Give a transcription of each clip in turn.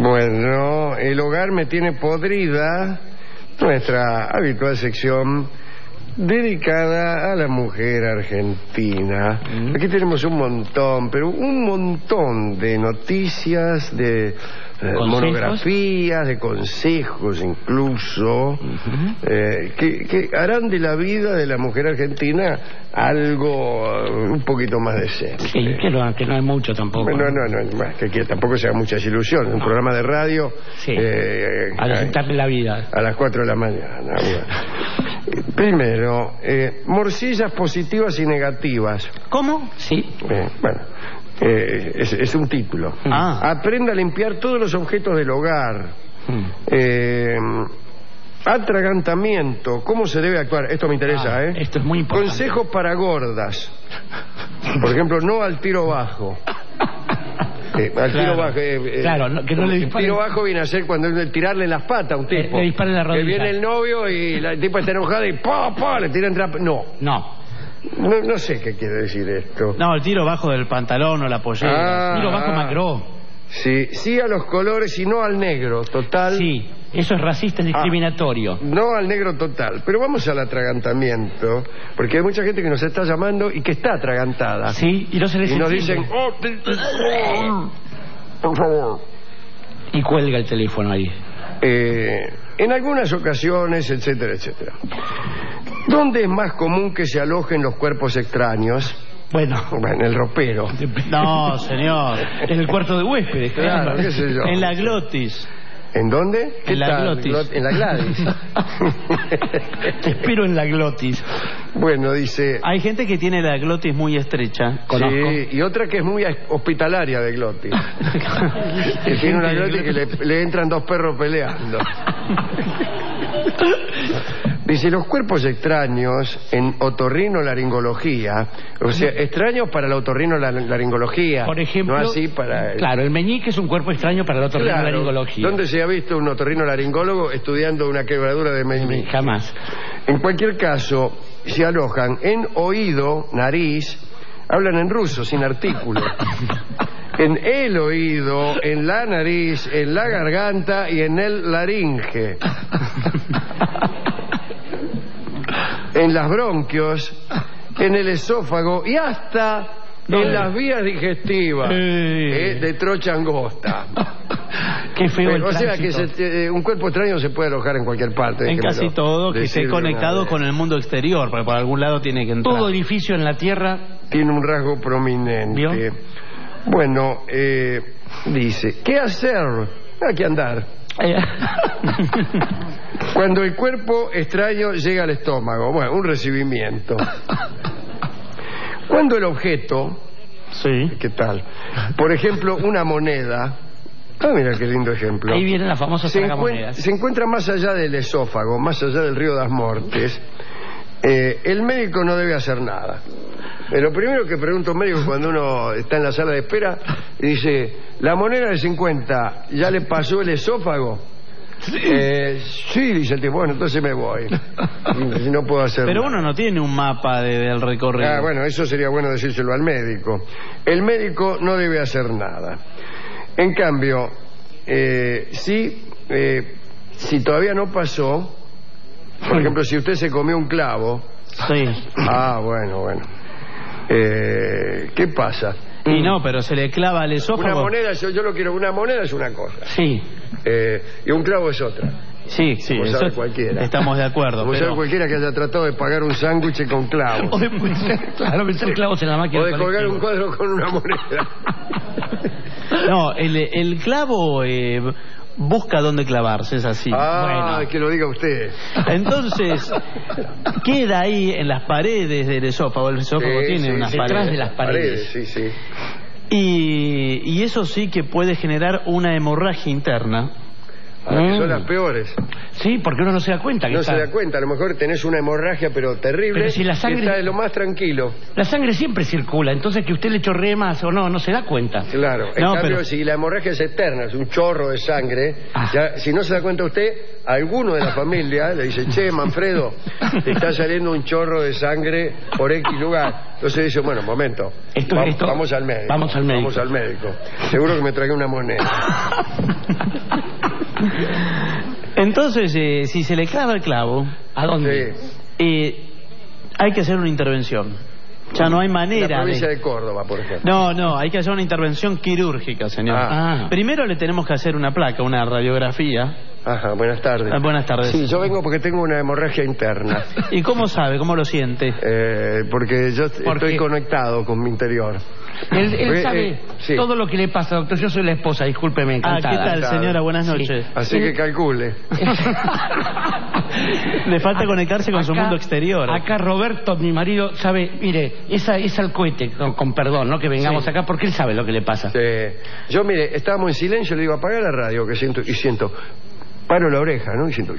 Bueno, el hogar me tiene podrida, nuestra habitual sección dedicada a la mujer argentina. Aquí tenemos un montón, pero un montón de noticias, de monografías, de consejos incluso, que harán de la vida de la mujer argentina algo un poquito más decente. Sí, que no hay mucho tampoco. No, que tampoco se hagan muchas ilusiones. Un programa de radio sí, a disfrutarle la vida a las 4 de la mañana. Bueno. Primero, morcillas positivas y negativas. ¿Cómo? Sí. Bueno, es un título. Aprenda a limpiar todos los objetos del hogar. Atragantamiento, ¿cómo se debe actuar? Esto me interesa, Esto es muy importante. Consejos para gordas. Por ejemplo, no al tiro bajo. Al tiro bajo. Claro, que no le disparen. El tiro bajo viene a ser cuando tirarle las patas a un tipo. Le disparen la rodilla. Que viene el novio y la tipa está enojada y ¡pa! Le tiran No sé qué quiere decir esto. No, el tiro bajo del pantalón o la pollera. Tiro bajo macró. Sí a los colores y no al negro, total. Sí, eso es racista, es discriminatorio. No al negro total. Pero vamos al atragantamiento, porque hay mucha gente que nos está llamando y que está atragantada. Sí, y no se les entiende. Y nos dicen, por favor. Y cuelga el teléfono ahí. En algunas ocasiones, etcétera, etcétera. ¿Dónde es más común que se alojen los cuerpos extraños? Bueno, en el ropero. No, señor. En el cuarto de huéspedes. Claro, qué sé yo. En la glotis. ¿En dónde? En la glotis. En la Gladys. Te espero en la glotis. Bueno, dice... Hay gente que tiene la glotis muy estrecha. Conozco. Sí, y otra que es muy hospitalaria de glotis. Que tiene una glotis que le entran dos perros peleando. Dice, los cuerpos extraños en otorrinolaringología, o sea, extraños para la otorrinolaringología. Por ejemplo, no así para... Claro, el meñique es un cuerpo extraño para la otorrinolaringología. Claro. ¿Dónde se ha visto un otorrinolaringólogo estudiando una quebradura de meñique? Jamás. En cualquier caso, se alojan en oído, nariz, hablan en ruso, sin artículo. En el oído, en la nariz, en la garganta y en el laringe. En las bronquios, en el esófago y hasta en las vías digestivas de trocha angosta. Qué feo el o sea tránsito. que un cuerpo extraño se puede alojar en cualquier parte. En casi todo, que esté conectado con el mundo exterior, porque por algún lado tiene que entrar. Todo edificio en la Tierra tiene un rasgo prominente. ¿Vio? Bueno, dice, ¿qué hacer? Hay que andar. Cuando el cuerpo extraño llega al estómago, bueno, un recibimiento. Cuando el objeto, sí, ¿qué tal? Por ejemplo, una moneda. Mira qué lindo ejemplo. Ahí vienen las famosas tragamonedas. Se encuentra más allá del esófago, más allá del río das Mortes. El médico no debe hacer nada. Lo primero que pregunta un médico cuando uno está en la sala de espera, dice, ¿la moneda de 50 ya le pasó el esófago? Sí, dice el tipo, bueno, entonces me voy. No puedo hacer Pero nada. uno no tiene un mapa del recorrido. Bueno, eso sería bueno decírselo al médico. El médico no debe hacer nada. En cambio, si todavía no pasó, por ejemplo, si usted se comió un clavo. Sí. Bueno. ¿Qué pasa? Y no, pero se le clava al esófago. Una moneda, yo lo quiero, una moneda es una cosa. Sí. Y un clavo es otra. Sí, como eso sabe cualquiera. Estamos de acuerdo. Como sabe cualquiera que haya tratado de pagar un sándwich con clavos. O de claro, meter clavos en la máquina. O de colgar un cuadro con una moneda. No, el clavo busca dónde clavarse, es así. Bueno. Que lo diga usted. Entonces, queda ahí en las paredes del esófago. El esófago tiene unas paredes. Detrás de las paredes. Sí. Y eso sí que puede generar una hemorragia interna. Que son las peores. Sí, porque uno no se da cuenta que se da cuenta, a lo mejor tenés una hemorragia pero terrible. Pero si la sangre está de lo más tranquilo. La sangre siempre circula, entonces que usted le chorree más o no se da cuenta. Claro, en cambio si la hemorragia es eterna, es un chorro de sangre, ya, si no se da cuenta usted, alguno de la familia le dice, che, Manfredo, te está saliendo un chorro de sangre por X lugar. Entonces dice, bueno, un momento, vamos al médico. Vamos al médico. Seguro que me tragué una moneda. Entonces, si se le clava el clavo, ¿a dónde? Hay que hacer una intervención. Ya no hay manera. La provincia de Córdoba, por ejemplo. No, hay que hacer una intervención quirúrgica, señor. Primero le tenemos que hacer una placa, una radiografía. Ajá, buenas tardes. Buenas tardes. Sí, yo vengo porque tengo una hemorragia interna. ¿Y cómo sabe? ¿Cómo lo siente? Porque yo estoy conectado con mi interior. Él sabe todo lo que le pasa, doctor. Yo soy la esposa, discúlpeme, encantada. ¿Qué tal, señora? Buenas noches. Sí. Así que calcule. Le falta conectarse con su mundo exterior. Acá Roberto, mi marido, sabe, mire, es al cohete, con perdón, ¿no? Que vengamos acá, porque él sabe lo que le pasa. Yo, mire, estábamos en silencio, le digo, apaga la radio, que siento, paro la oreja, ¿no? Y siento...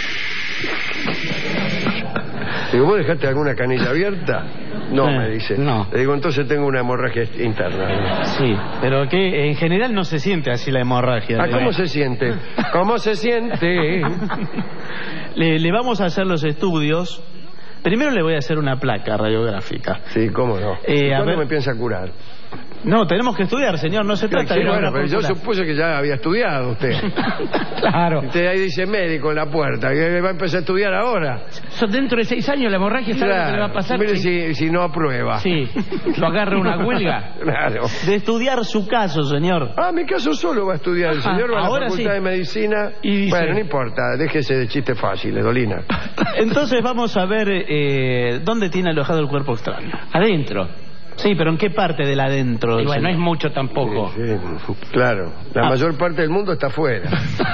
Digo, ¿vos dejaste alguna canilla abierta? No, me dice. No. Le digo, entonces tengo una hemorragia interna. Sí, pero que en general no se siente así la hemorragia. ¿Cómo se siente? ¿Cómo se siente? Le vamos a hacer los estudios. Primero le voy a hacer una placa radiográfica. Sí, cómo no. ¿Cuándo me piensa curar? No, tenemos que estudiar, señor, no se trata de... Bueno, pero yo supuse que ya había estudiado usted. Claro. Usted ahí dice médico en la puerta, que va a empezar a estudiar ahora. Dentro de 6 años la hemorragia, ¿sabe lo que le va a pasar? Mire, si no aprueba. Sí, lo agarra una huelga. Claro. De estudiar su caso, señor. Mi caso solo va a estudiar. El señor va a la Facultad de Medicina. Y dice... Bueno, no importa, déjese de chistes fáciles, Dolina. Entonces vamos a ver dónde tiene alojado el cuerpo extraño. Adentro. Sí, pero ¿en qué parte del adentro? Y bueno, no es mucho tampoco. Sí, claro. La mayor parte del mundo está afuera.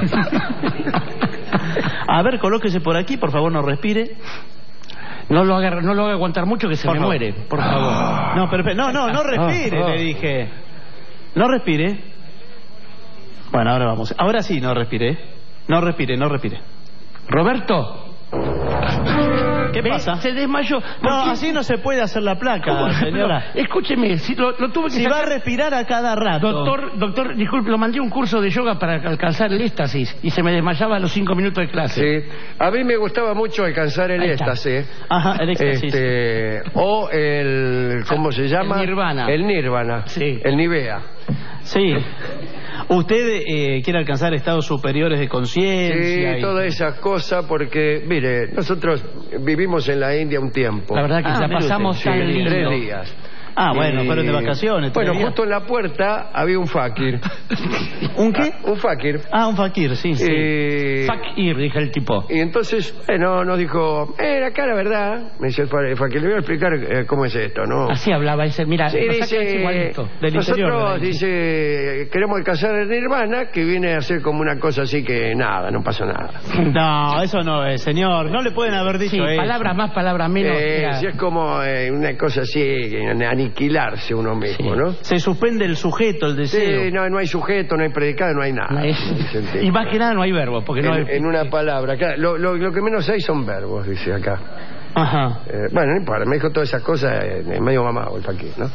A ver, colóquese por aquí, por favor, no respire. No lo haga aguantar mucho, que se me muere, por favor. No, pero no respire, le dije. No respire. Bueno, ahora vamos. Ahora sí, no respire. No respire. Roberto. ¿Qué pasa? Se desmayó. No, así no se puede hacer la placa, señora. Escúcheme, lo tuve que sacar... va a respirar a cada rato. Doctor, disculpe, lo mandé a un curso de yoga para alcanzar el éxtasis y se me desmayaba a los 5 minutos de clase. Sí, a mí me gustaba mucho alcanzar el éxtasis. Ajá, el éxtasis. O el... ¿Cómo se llama? El nirvana. Sí. El Nivea. Sí. ¿Usted quiere alcanzar estados superiores de conciencia? Sí, todas esas cosas, porque, mire, nosotros vivimos en la India un tiempo. La verdad que la pasamos tan lindo. 3 días. Bueno, fueron de vacaciones. Bueno, justo en la puerta había un fakir. ¿Un qué? Un fakir. Un fakir, sí. Fakir, dije el tipo. Y entonces, nos dijo, acá la verdad, me dice el fakir, le voy a explicar cómo es esto, ¿no? Así hablaba ese, mira, sí, dice, nosotros, dice, queremos alcanzar el nirvana, que viene a ser como una cosa así que nada, no pasa nada. No, eso no es, señor, no le pueden haber dicho eso. Palabras más, palabras menos. Sí, es como una cosa así, aniquilarse uno mismo, ¿no? Se suspende el sujeto, el deseo. Sí, no hay sujeto, no hay predicado, no hay nada. Y más que nada no hay verbo, porque no hay... En una palabra, claro, lo que menos hay son verbos, dice acá. Ajá. Bueno, no importa, me dijo todas esas cosas, medio mamado el fakir, ¿no?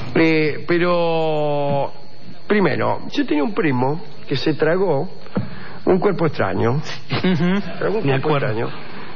Pero, primero, yo tenía un primo que se tragó un cuerpo extraño. Tragó un cuerpo extraño.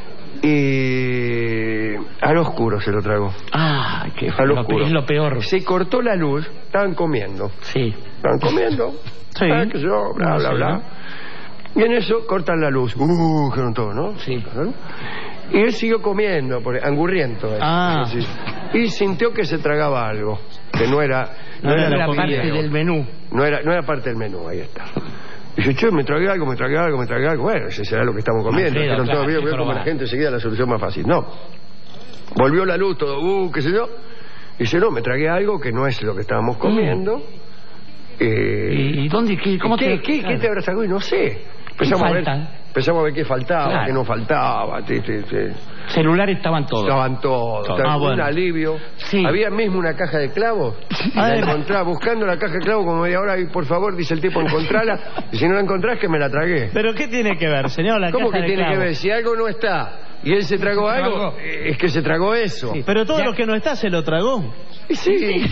Y al oscuro se lo tragó. Qué al oscuro. Es lo peor. Se cortó la luz, estaban comiendo. Sí. Estaban comiendo. Sí. Que yo, bla, bla, bla. ¿No? Y en eso cortan la luz. Dijeron todo, ¿no? Sí. Y él siguió comiendo, angurriento. Sí. Y sintió que se tragaba algo. Que no era parte del menú. No era parte del menú, ahí está. Y dice, che, me tragué algo. Bueno, ese será lo que estamos comiendo. Dijeron todo bien, voy a comer la gente enseguida, la solución más fácil. No. Volvió la luz, todo, qué sé yo. Y dice, no, me tragué algo que no es lo que estábamos comiendo. ¿Y dónde? ¿Cómo ¿Qué te habrá tragado? Y no sé. Empezamos a ver qué faltaba, qué no faltaba. Celulares estaban todos. Estaban todos. Un alivio. Sí. Había mismo una caja de clavos. La encontraba buscando la caja de clavos como media hora y por favor, dice el tipo, encontrala. Y si no la encontrás, que me la tragué. ¿Pero qué tiene que ver, señor? ¿Cómo que tiene que ver? Si algo no está y él se tragó algo, es que se tragó eso. Sí. Pero todo lo que no está se lo tragó. Sí.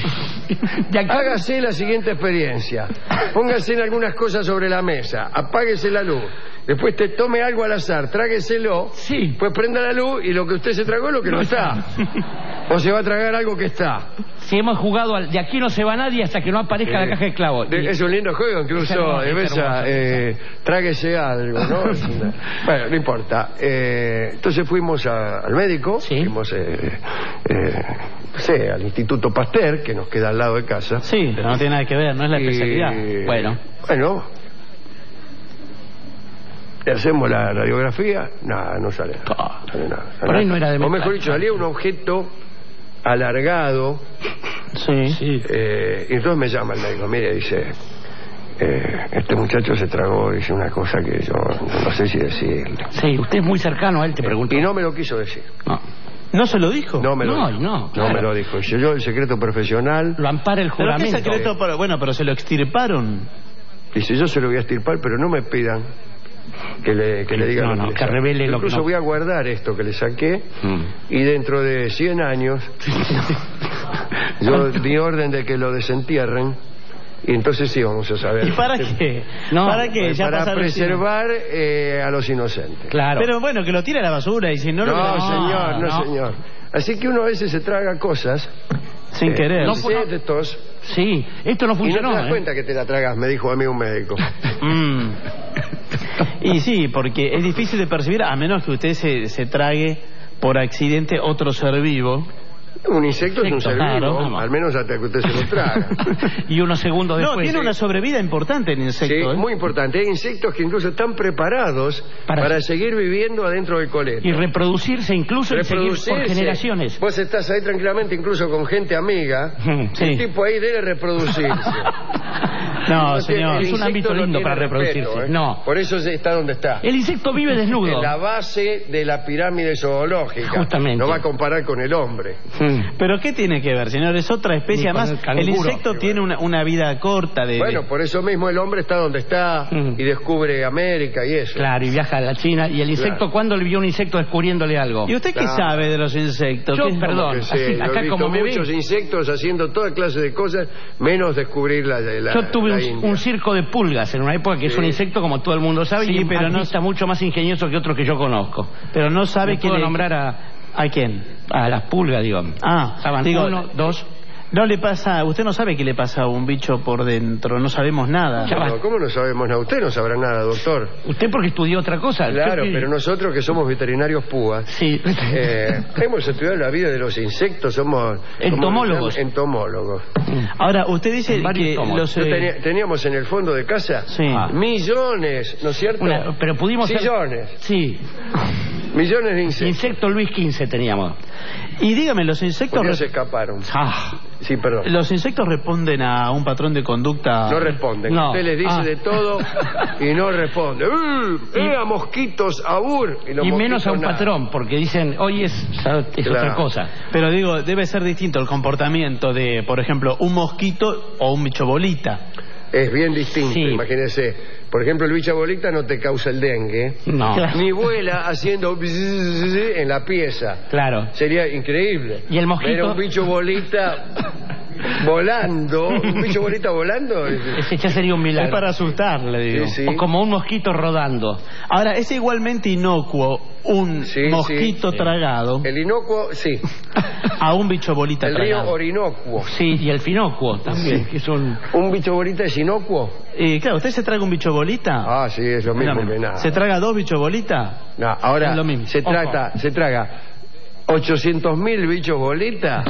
Hágase la siguiente experiencia. Póngase en algunas cosas sobre la mesa. Apáguese la luz. Después te tome algo al azar, trágueselo. Sí. Pues prenda la luz y lo que usted se tragó es lo que no está. O se va a tragar algo que está. Si hemos jugado de aquí no se va nadie hasta que no aparezca la caja de clavos. Es un lindo juego, incluso tráguese algo, ¿no? Bueno, no importa. Entonces fuimos al médico, fuimos al Instituto Pasteur, que nos queda al lado de casa. Sí, pero no tiene nada que ver, no es la especialidad. Bueno, le hacemos la radiografía, nada, no sale nada. No sale nada. Por ahí no era de o mejor dicho, salía un objeto alargado. Sí. Y entonces me llama el médico, mire, dice, este muchacho se tragó, dice una cosa que yo no sé si decirle. Sí, usted es muy cercano a él, te pregunto. Y no me lo quiso decir. ¿No se lo dijo? No me lo dijo. No, claro. No me lo dijo. Dice, yo el secreto profesional. Lo ampara el juramento. ¿Pero qué secreto? Pero se lo extirparon. Dice, yo se lo voy a extirpar, pero no me pidan que le diga que revele lo que incluso voy a guardar esto que le saqué y dentro de 100 años yo di orden de que lo desentierren y entonces sí vamos a saber. ¿Y para qué? ¿Para qué? Ya para preservar a los inocentes. Claro. Pero bueno, que lo tire a la basura y si no... señor. Así que uno a veces se traga cosas sin querer. Sí, esto no funcionó. Y no te das cuenta que te la tragas, me dijo a mí un médico. Y sí, porque es difícil de percibir a menos que usted se trague por accidente otro ser vivo. Un insecto es un ser vivo, al menos hasta que usted se lo traga. Y unos segundos después. No, tiene una sobrevida importante el insecto. Sí, muy importante. Hay insectos que incluso están preparados para seguir viviendo adentro del coleto. Y reproducirse incluso y seguir por generaciones. Vos estás ahí tranquilamente, incluso con gente amiga. El tipo ahí debe reproducirse. No, señor. Es un ámbito lindo para reproducirse. No. Por eso está donde está. El insecto vive desnudo. En la base de la pirámide zoológica. Justamente. No va a comparar con el hombre. ¿Pero qué tiene que ver, señor? Es otra especie. Además, el insecto tiene una vida corta. Bueno, por eso mismo el hombre está donde está y descubre América y eso. Claro, y viaja a la China. ¿Y el insecto cuándo le vio un insecto descubriéndole algo? ¿Y usted qué sabe de los insectos? Yo, perdón, acá como me muchos insectos haciendo toda clase de cosas, menos descubrir la Yo tuve un circo de pulgas en una época que es un insecto como todo el mundo sabe pero no está mucho más ingenioso que otros que yo conozco. Pero no sabe quién nombrar ¿a quién? A las pulgas, digo. Digo, 1, 2. No le pasa, usted no sabe qué le pasa a un bicho por dentro, no sabemos nada. ¿Cómo no sabemos nada? Usted no sabrá nada, doctor. Usted porque estudió otra cosa. Claro, pero nosotros que somos veterinarios púas, hemos estudiado la vida de los insectos, somos entomólogos. Ahora, usted dice que teníamos en el fondo de casa millones, ¿no es cierto? Pero pudimos millones. Sí. Millones de insectos. Insecto Luis XV teníamos. Y dígame, los insectos... se escaparon. Sí, perdón. ¿Los insectos responden a un patrón de conducta? No responden. Usted les dice de todo y no responde. A mosquitos, abur. Y menos a un patrón, porque dicen, hoy es otra cosa. Pero digo, debe ser distinto el comportamiento de, por ejemplo, un mosquito o un bicho bolita. Es bien distinto, imagínese. Por ejemplo, el bicho bolita no te causa el dengue. No. Ni vuela haciendo en la pieza. Claro. Sería increíble. Y el mosquito. Pero un bicho bolita volando. Un bicho bolita volando. Ese ya sería un milagro. Es para asustar, le digo. O como un mosquito rodando. Ahora, es igualmente inocuo un mosquito tragado. El inocuo, a un bicho bolita tragado. El río Orinocuo. Sí, y el finocuo también. Que son... ¿Un bicho bolita es inocuo? Claro, ¿usted se traga un bicho bolita? Sí, es lo mismo que nada. ¿Se traga 2 bichos bolita? No, ahora es lo mismo. Se traga 800.000 bichos bolita.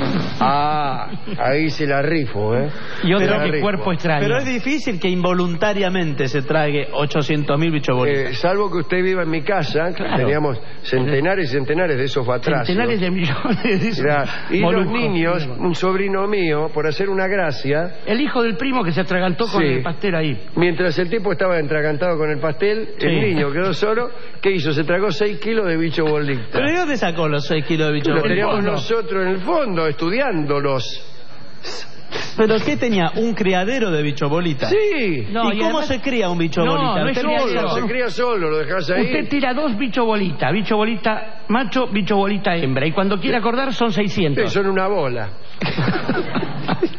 Ahí se la rifo, Y otro que cuerpo extraño. Pero es difícil que involuntariamente se trague 800.000 bichos bolita. Salvo que usted viva en mi casa, teníamos centenares y centenares de esos batracios. Centenares de millones. Y los niños, un sobrino mío, por hacer una gracia... El hijo del primo que se atragantó con el pastel ahí. Mientras el tipo estaba atragantado con el pastel, el niño quedó solo. ¿Qué hizo? Se tragó 6 kilos de bicho bolita. ¿Pero de dónde sacó los 6 kilos de bicho bolita? Lo teníamos nosotros en el fondo, estudiándolos. ¿Pero qué tenía? ¿Un criadero de bicho bolita? Sí. ¿Y cómo además... se cría un bicho bolita? No es solo. Se cría solo, lo dejas ahí. Usted tira 2 bicho bolita macho, bicho bolita hembra. Y cuando quiere acordar son 600. Son una bola.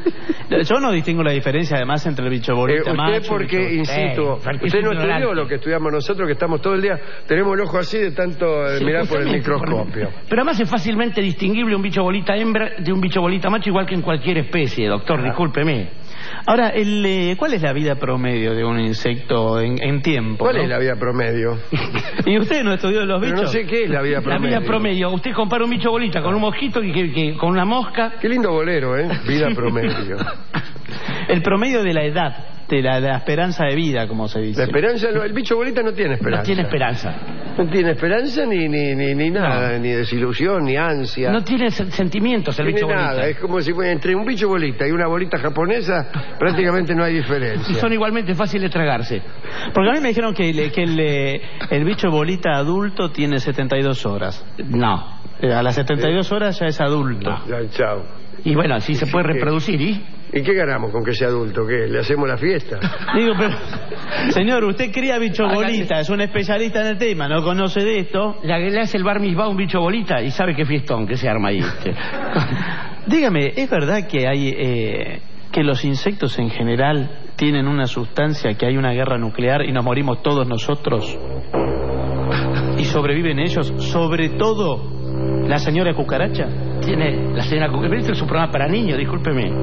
Yo no distingo la diferencia, además, entre el bicho bolita macho. Usted porque, bicho... insisto, usted no estudió lo que estudiamos nosotros, que estamos todo el día, tenemos el ojo así de tanto mirar por el microscopio. Pero además es fácilmente distinguible un bicho bolita hembra de un bicho bolita macho, igual que en cualquier especie, doctor, discúlpeme. Ahora, ¿cuál es la vida promedio de un insecto en tiempo? ¿Cuál ¿no? es la vida promedio? ¿Y usted no estudió los bichos? Pero no sé qué es la vida promedio. La vida promedio, usted compara un bicho bolita con un mosquito y con una mosca. Qué lindo bolero, ¿eh? Vida promedio. El promedio de la edad, de la esperanza de vida, como se dice. La esperanza, el bicho bolita no tiene esperanza. No tiene esperanza. No tiene esperanza ni nada, ni desilusión, ni ansia. No tiene sentimientos el bicho nada. bolita. Es como si entre un bicho bolita y una bolita japonesa prácticamente no hay diferencia. Y son igualmente fáciles de tragarse. Porque a mí me dijeron que el bicho bolita adulto tiene 72 horas. No. A las 72 horas ya es adulto. Ya, chao. Y bueno, así se puede reproducir, ¿y? ¿Y qué ganamos con que sea adulto? ¿Qué? ¿Le hacemos la fiesta? Digo, pero... Señor, usted cría bicho bolita, es un especialista en el tema, no conoce de esto. Le hace el bar mitzvah a un bicho bolita y sabe qué fiestón que se arma ahí. Dígame, ¿es verdad que hay... que los insectos en general tienen una sustancia, que hay una guerra nuclear y nos morimos todos nosotros? ¿Y sobreviven ellos? Sobre todo la señora cucaracha. Tiene la señora cucaracha. Este es su programa para niños, discúlpeme.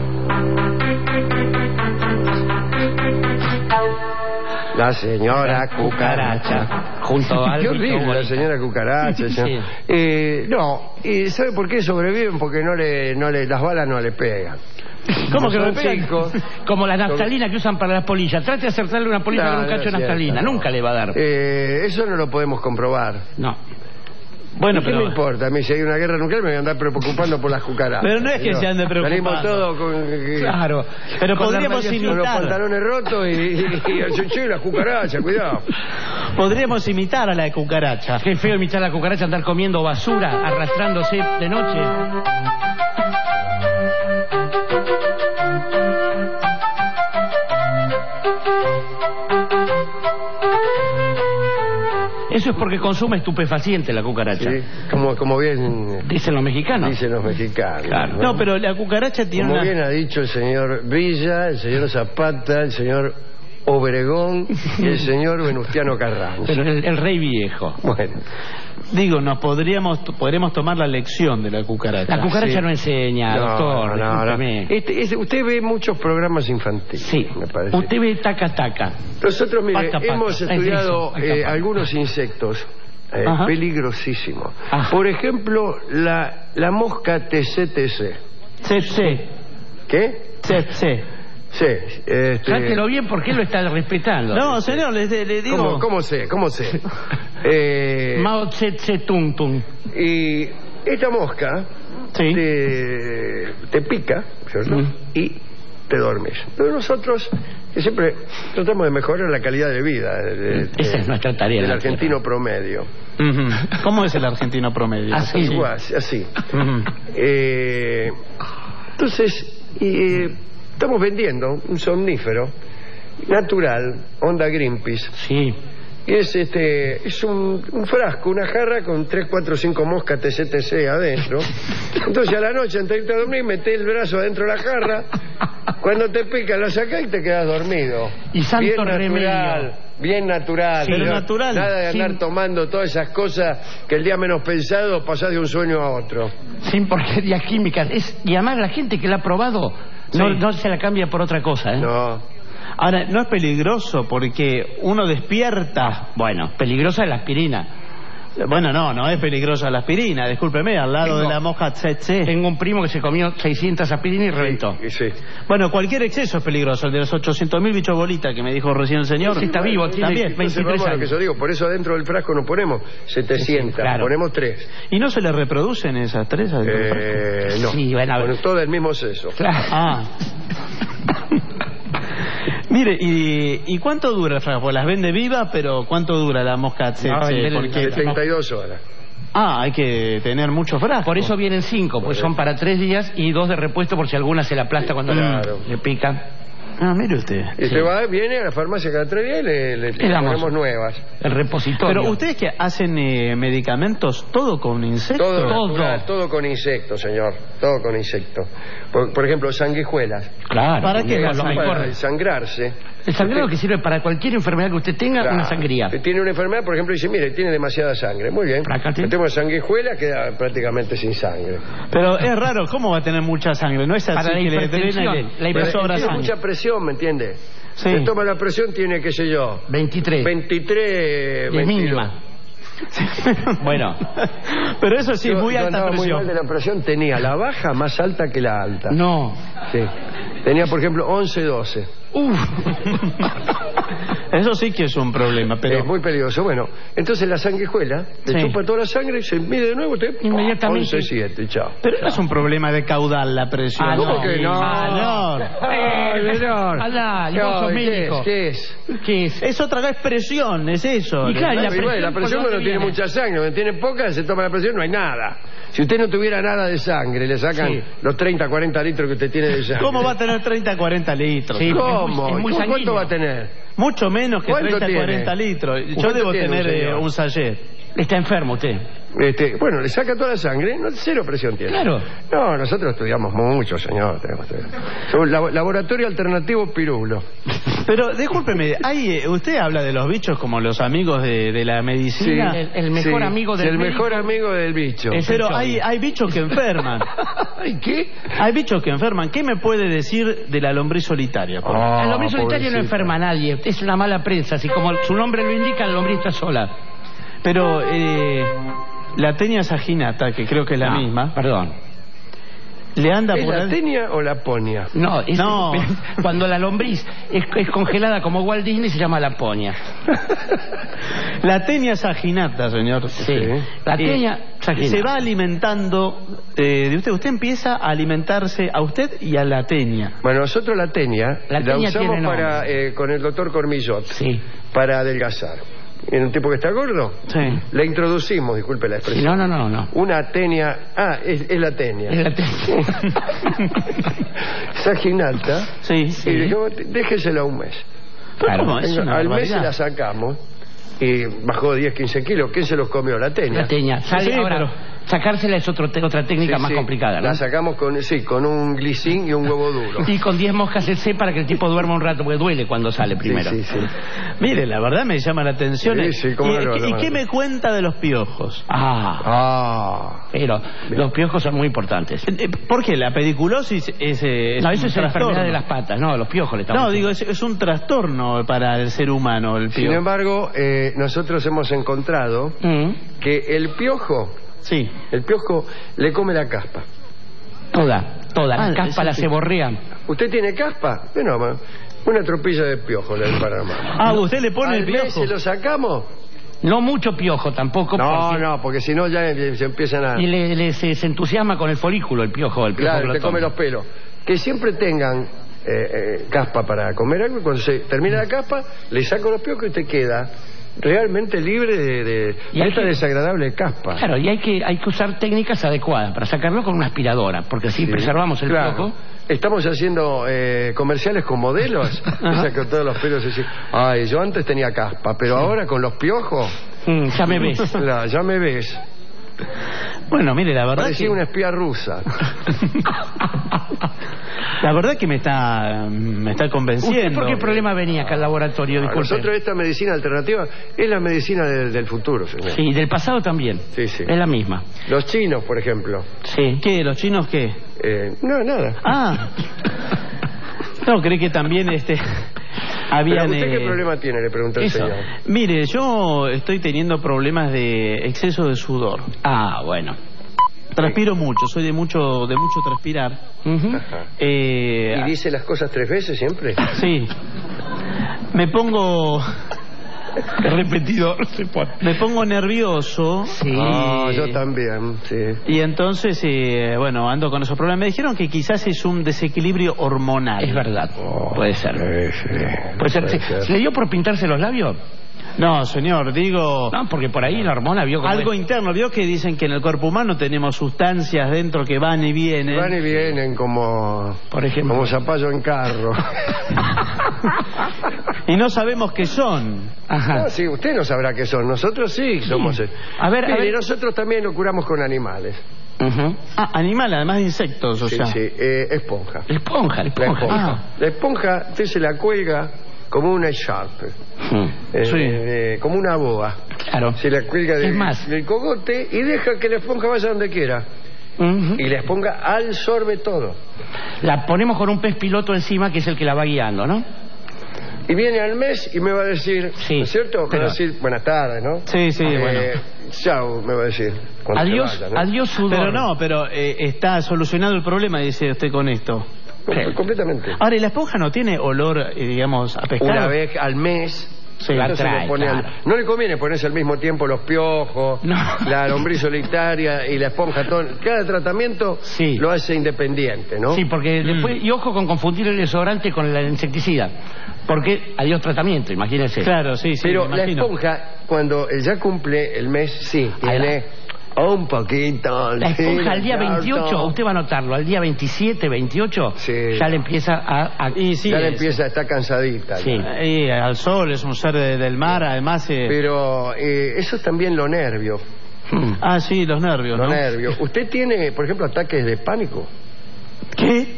La señora cucaracha. Junto al Qué bicho horrible, la bolita. señora cucaracha. Sí. No, ¿sabe por qué sobreviven? Porque las balas no le pegan. ¿Cómo que no le son pegan? chicos. Como la naftalina que usan para las polillas. Trate de acertarle una polilla con un cacho de naftalina. Nunca le va a dar. Eso no lo podemos comprobar. No. Bueno, ¿Qué me importa? A mí si hay una guerra nuclear me voy a andar preocupando por las cucarachas. Pero no es que se ande preocupando. Salimos todos con... Claro. Pero con podríamos con los imitar. pantalones rotos y el chuchu y la cucaracha, cuidado. Podríamos imitar a la cucaracha. Qué feo imitar a la cucaracha, andar comiendo basura, arrastrándose de noche. Eso es porque consume estupefaciente la cucaracha. Sí, como bien Dicen los mexicanos. dicen los mexicanos. Claro. No, pero la cucaracha tiene Como una... bien ha dicho el señor Villa, el señor Zapata, el señor Obregón y el señor Venustiano Carranza. Pero el rey viejo. Bueno, Digo, podríamos tomar la lección de la cucaracha. La cucaracha Sí. no enseña, doctor. no. discúlpeme. Usted ve muchos programas infantiles, Sí. me parece. Usted ve taca. Nosotros, mire, Paca, paca. hemos Es estudiado eso, paca. algunos insectos Ajá. peligrosísimos. Ajá. Por ejemplo, la mosca TCTC. Sí. ¿Qué? Sí. Sí. Trátelo bien porque él lo está respetando. No, señor, le digo... ¿Cómo sé? Mao Tse Tung Tung. Y esta mosca Sí. te pica, ¿cierto? Y te dormís. Pero nosotros que siempre tratamos de mejorar la calidad de vida Esa es nuestra tarea. del argentino promedio. Ujú. ¿Cómo es el argentino promedio? Así. Igual, así. Ujú. Entonces, estamos vendiendo un somnífero natural, onda Greenpeace. Sí. Y es un frasco, una jarra con 3, 4, 5 moscas TCTC adentro. Entonces a la noche, antes de irte a dormir, metés el brazo adentro de la jarra. Cuando te pica, la sacás y te quedas dormido. Y santo bien natural, remedio. bien natural. Pero natural. Nada de andar Sí. tomando todas esas cosas que el día menos pensado pasás de un sueño a otro. Sin porquerías químicas. Y además la gente que la ha probado no se la cambia por otra cosa, ¿eh? No. Ahora, ¿no es peligroso porque uno despierta? Bueno, peligrosa es la aspirina. Bueno, no es peligrosa la aspirina, discúlpeme, al lado de la mosca tsetse. Tengo un primo que se comió 600 aspirinas y reventó. Sí. Bueno, cualquier exceso es peligroso. El de los 800.000 bichos bolitas que me dijo recién el señor. Sí, está vivo, tiene también. 23 Entonces, vamos a lo que años. yo digo, por eso adentro del frasco no ponemos 700, claro. ponemos 3. ¿Y no se le reproducen esas tres? No, Sí, bueno, a ver. con todo el mismo seso. Claro. Ah. Mire, ¿y cuánto dura el frasco? Pues las vende vivas, pero ¿cuánto dura la mosca tsetse? No, vender el- Porque... 72 horas. hay que tener muchos frascos. Por eso vienen 5, pues son para 3 días y 2 de repuesto por si alguna se la aplasta cuando Claro. le pica. Ah, mire usted. Y usted viene a la farmacia cada 3 días y le ponemos nuevas. El repositorio. Pero ustedes que hacen medicamentos, todo con insectos. Todo con insectos, señor. Todo con insectos. Por ejemplo, sanguijuelas. Claro. ¿Para qué? Para desangrarse. El sangrado que sirve para cualquier enfermedad que usted tenga, Claro. una sangría. Tiene una enfermedad, por ejemplo, dice, mire, tiene demasiada sangre. Muy bien. Metemos sanguijuela, queda prácticamente sin sangre. Pero es raro, ¿cómo va a tener mucha sangre? No es así Para la que le hipertensión, drena y la le hipertensión. sobra Tiene sangre. mucha presión, ¿me entiende? Sí. Le toma la presión, tiene, qué sé yo, 23. 23, Es 22. mínima. Bueno. Pero eso sí, muy Yo alta andaba muy presión. mal de la presión, tenía la baja más alta que la alta. No. Sí. Tenía, por ejemplo, 11, 12. Eso sí que es un problema, pero... Es muy peligroso. Bueno, entonces la sanguijuela le Sí. chupa toda la sangre, se mide de nuevo, usted Inmediatamente. 11, 7, chao. Pero no es un problema de caudal la presión. Ah, ¿Cómo que no? Señor. Señor. Alá, y vos sos médico. ¿Qué es? ¿Qué es? Es otra vez presión, es eso. Y claro, La presión, presión ¿por cuando dónde no tiene viene? mucha sangre, cuando tiene poca, se toma la presión, no hay nada. Si usted no tuviera nada de sangre, le sacan Sí. los 30, 40 litros que usted tiene de sangre. ¿Cómo va a tener 30, 40 litros? Sí. ¿Cómo? Es muy ¿Cuánto sanguíneo. va a tener? Mucho menos que ¿Cuánto 30, tiene? 40 litros. Yo ¿Cuánto debo tiene un tener señor? un sachet. Está enfermo usted. Bueno, le saca toda la sangre, cero presión tiene. Claro. No, nosotros estudiamos mucho, señor. Somos laboratorio alternativo Pirulo. Pero discúlpeme, usted habla de los bichos como los amigos de la medicina. El mejor amigo del el médico. mejor amigo del bicho. Es- Pero el hay bichos que enferman. ¿Y qué? Hay bichos que enferman. ¿Qué me puede decir de la lombriz solitaria? por ejemplo? El lombriz solitario no pobrecita. enferma a nadie. Es una mala prensa. Así como su nombre lo indica, la lombriz está sola. Pero la tenia saginata, que creo que es la No, misma, Perdón. le anda ¿Es por la ahí. tenia o la ponia? No, No. Cuando la lombriz es congelada como Walt Disney, se llama la ponia. La tenia saginata, señor. Sí. La tenia saginata. Se va alimentando de usted. Usted empieza a alimentarse a usted y a la tenia. Bueno, nosotros la tenia La la tenia usamos tiene para nombre. con el doctor Cormillot Sí. para adelgazar. En un tipo que está gordo, Sí. le introducimos, disculpe la Sí, expresión, no. una tenia. Ah, es la tenia. Es la tenia. Sí. Saginata. Y le dijimos, déjesela un mes. Pero ¿cómo? Es una Al mes se barbaridad. la sacamos y bajó 10, 15 kilos. ¿Quién se los comió? La tenia. La teña. Sale Sí, ahora. pero- Sacársela es otra técnica Sí, más sí. complicada, ¿no? La sacamos con un glicín y un huevo duro. Y con 10 moscas C para que el tipo duerma un rato, porque duele cuando sale primero. Sí, sí, sí. Mire, la verdad me llama la atención. Sí, sí, cómo no, ¿Y no, qué no. me cuenta de los piojos? Pero los piojos son muy importantes. ¿Por qué? ¿La pediculosis es No, un eso es la enfermedad trastorno? de las patas. No, los piojos le estamos No, digo, diciendo. es un trastorno para el ser humano el Sin piojo. embargo, nosotros hemos encontrado que el piojo Sí. le come la caspa. Toda. La Ah, caspa eso la sí. se borrea. ¿Usted tiene caspa? Bueno, una tropilla de piojo le paramos. Ah, ¿usted le pone el ¿Al mes piojo? se lo sacamos? No mucho piojo tampoco. Porque si no ya se empiezan a... Y se entusiasma con el folículo, el piojo Claro, te glotón. come los pelos. Que siempre tengan caspa para comer algo y cuando se termina la caspa, le saco los piojos y te queda realmente libre de Y hay esta que- desagradable caspa. Claro, y hay que usar técnicas adecuadas para sacarlo con una aspiradora, porque así Sí, preservamos el claro. piojo. Estamos haciendo comerciales con modelos. Me saco todos los pelos y decir, ay, yo antes tenía caspa, pero ahora con los piojos, Ya me ves. ya me ves. Bueno, mire, la verdad Parecía que... una espía rusa. La verdad que me está convenciendo. ¿Usted por qué problema venía acá al laboratorio? Para Disculpe. nosotros esta medicina alternativa es la medicina del futuro, señor. Sí, del pasado también. Sí, sí. Es la misma. Los chinos, por ejemplo. Sí. ¿Qué? ¿Los chinos qué? No, nada. Ah. No, creí que también Pero habían... ¿usted qué problema tiene? Le preguntó el eso. señor. Mire, yo estoy teniendo problemas de exceso de sudor. Ah, bueno. Transpiro mucho, soy de mucho transpirar. Ujú. Ajá. Eh, ¿Y dice las cosas 3 veces siempre? Sí. Me pongo Repetidor. me pongo nervioso. Sí. Yo también, sí. Y entonces, bueno, ando con esos problemas. Me dijeron que quizás es un desequilibrio hormonal. Es verdad. Puede ser. Sí, Puede ser. puede ser. ¿Se le dio por pintarse los labios? No, señor, digo... No, porque por ahí la hormona vio como... Algo interno, vio que dicen que en el cuerpo humano tenemos sustancias dentro que van y vienen. Van y vienen como... Por ejemplo. Como zapallo en carro. Y no sabemos qué son. Ajá. No, sí, usted no sabrá qué son. Nosotros sí somos... A ver, Mire, nosotros también lo curamos con animales. Ujú. Ah, animal, además de insectos, o Sí, sea. sí, esponja. La esponja, la La esponja. esponja. Ah. La esponja, usted se la cuelga como una echarpe. Sí. Como una boa. Claro. Se la cuelga Es más. del cogote y deja que la esponja vaya donde quiera. Ujú. Y la esponja absorbe todo. La ponemos con un pez piloto encima que es el que la va guiando, ¿no? Y viene al mes y me va a decir, Sí, ¿no es cierto? Me va pero- a decir, buenas tardes, ¿no? Sí, sí, bueno. Chao, me va a decir. cuando se Adiós, vaya, ¿no? adiós sudor. Pero está solucionado el problema, dice usted con esto. Completamente. Ahora, ¿y la esponja no tiene olor, digamos, a pescado? Una vez al mes. Se la entonces trae, le pone claro. no le conviene ponerse al mismo tiempo los piojos, No. la lombriz solitaria y la esponja. Cada tratamiento Sí. lo hace independiente, ¿no? Sí, porque después, y ojo con confundir el desodorante con el insecticida. Porque adiós tratamiento, imagínense. Claro, sí, sí, Pero me la imagino. esponja, cuando ya cumple el mes, sí, tiene un poquito. La esponja al día sí, 28, harto. usted va a notarlo, al día 27, 28, Sí. ya le empieza a... Y sí, ya le es- empieza a estar cansadita. Sí. ya. y al sol, es un ser del mar, además... Pero eso es también lo nervio. Ah, sí, los nervios, Lo ¿no? nervio. ¿Usted tiene, por ejemplo, ataques de pánico? ¿Qué?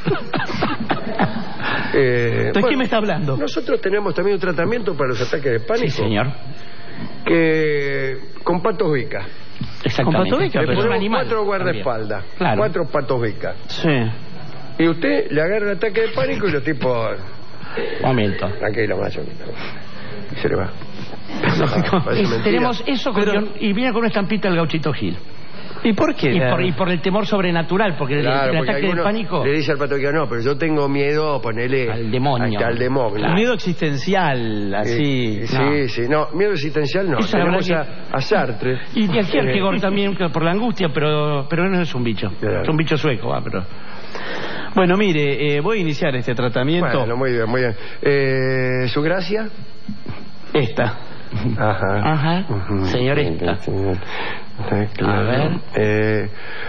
¿De qué bueno, me está hablando? Nosotros tenemos también un tratamiento para los ataques de pánico. Sí, señor. Que con patos vicas. Exactamente. Con patobica, Le pero- Es un ponemos animal 4 también. guardaespaldas. Claro. 4 patos vicas. Sí. Y usted le agarra el ataque de pánico y los tipos... Momento. Tranquilo, macho. Y se le va. Parece mentira. Tenemos eso con- Pero- y viene con una estampita del Gauchito Gil. ¿Y por qué? Y por el temor sobrenatural, porque Claro, el porque ataque de alguno pánico... le dice al pato que no, pero yo tengo miedo, ponerle Al demonio. al demonio. Un miedo existencial, así... Sí, no. sí, no, miedo existencial no. Esa la Tenemos verdad a Sartre. Y a Kierkegaard también por la angustia, pero no es un bicho. Claro. Es un bicho sueco, pero... Bueno, mire, voy a iniciar este tratamiento. Bueno, muy bien, muy bien. ¿Su gracia? Esta. Ajá. Ajá. Ujú. Señorita. Claro. A ver.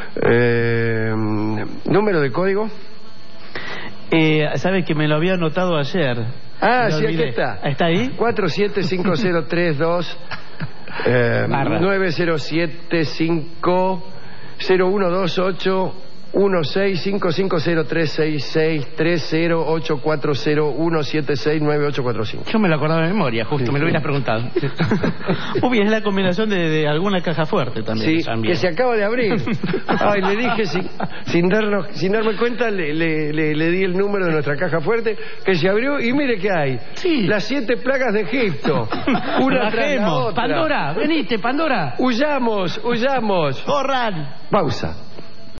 ¿Número de código? ¿Sabe que me lo había anotado ayer? Ah, Lo sí, aquí olvidé. está. ¿Está ahí? 475032 Barra. 9075 0128 1650366308401769845. Yo me lo acordaba de memoria, justo, Sí, me lo sí. hubieras preguntado. Uy, es la combinación de alguna caja fuerte también. Sí, también. que se acaba de abrir. Ay, le dije sin darme cuenta, le di el número de nuestra caja fuerte, que se abrió y mire qué hay. Sí. Las 7 plagas de Egipto. Una tras la Bajemos. otra. Pandora, venite, Pandora. Huyamos. ¡Corran! Pausa.